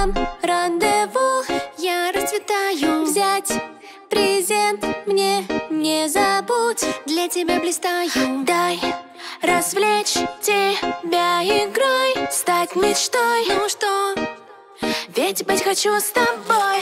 нам рандеву. Я расцветаю, взять презент мне не забудь. Для тебя блистаю, дай развлечь тебя игрой, стать мечтой. Ну что, ведь быть хочу с тобой.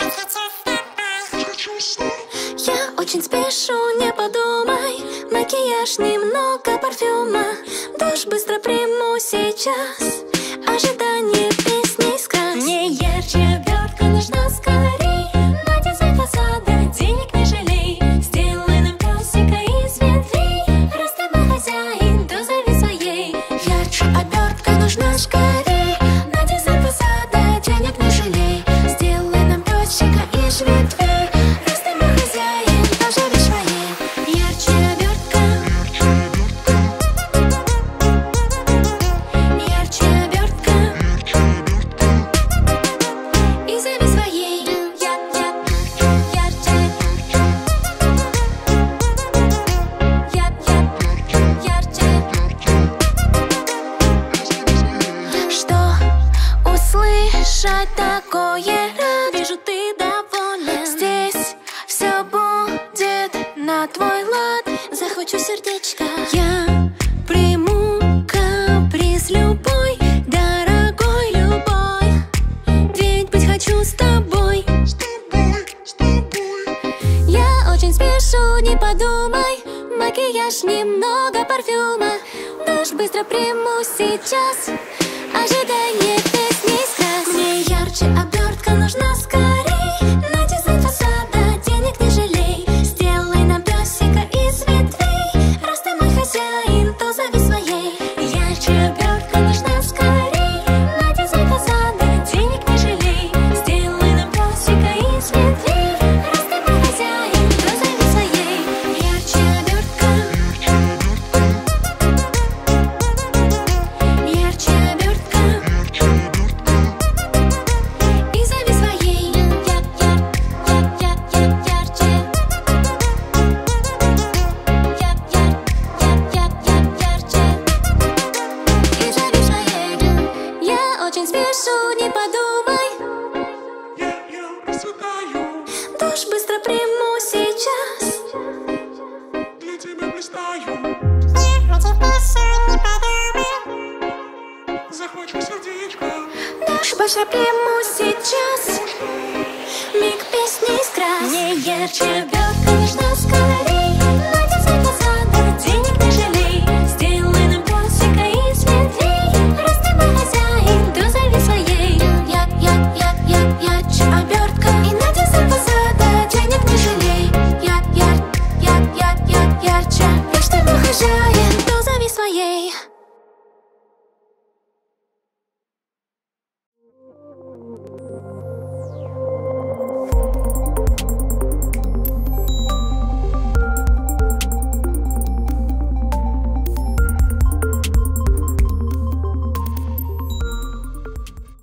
Я очень спешу, не подумай. Макияж, немного парфюма, душ быстро приму сейчас. Ожидание песни сказ. Мне ярче обертка нужна скорей. Надя за фасада, денег не жалей. Сделай нам песика из ветвей. Раз ты мой хозяин, то зови своей. Ярче обертка нужна скорей. Надя за фасада, денег не жалей. Сделай нам песика из ветвей. Такое рад, вижу, ты доволен. Здесь все будет на твой лад. Захвачу сердечко, я приму каприз любой, дорогой любой. Ведь быть хочу с тобой. Я очень спешу, не подумай. Макияж, немного парфюма, душ быстро приму сейчас. Ожидание песни сказ. Мне ярче обертка нужна скорей. Надя за фасада, денег не жалей. Сделай нам песика из ветвей. Раз ты мой хозяин, то зови своей. Ярче обертка нужна скорей. Надя за фасада, денег не жалей. Сделай нам песика из ветвей. Раз ты мой хозяин, то зови своей. Ярче обертка. Ярче обертка. Не подумай, я расцветаю. Душ быстро приму сейчас. Для тебя блистаю. Не подумай. Захвачу сердечко. Душ быстро приму сейчас. Миг песни искра. Мне ярче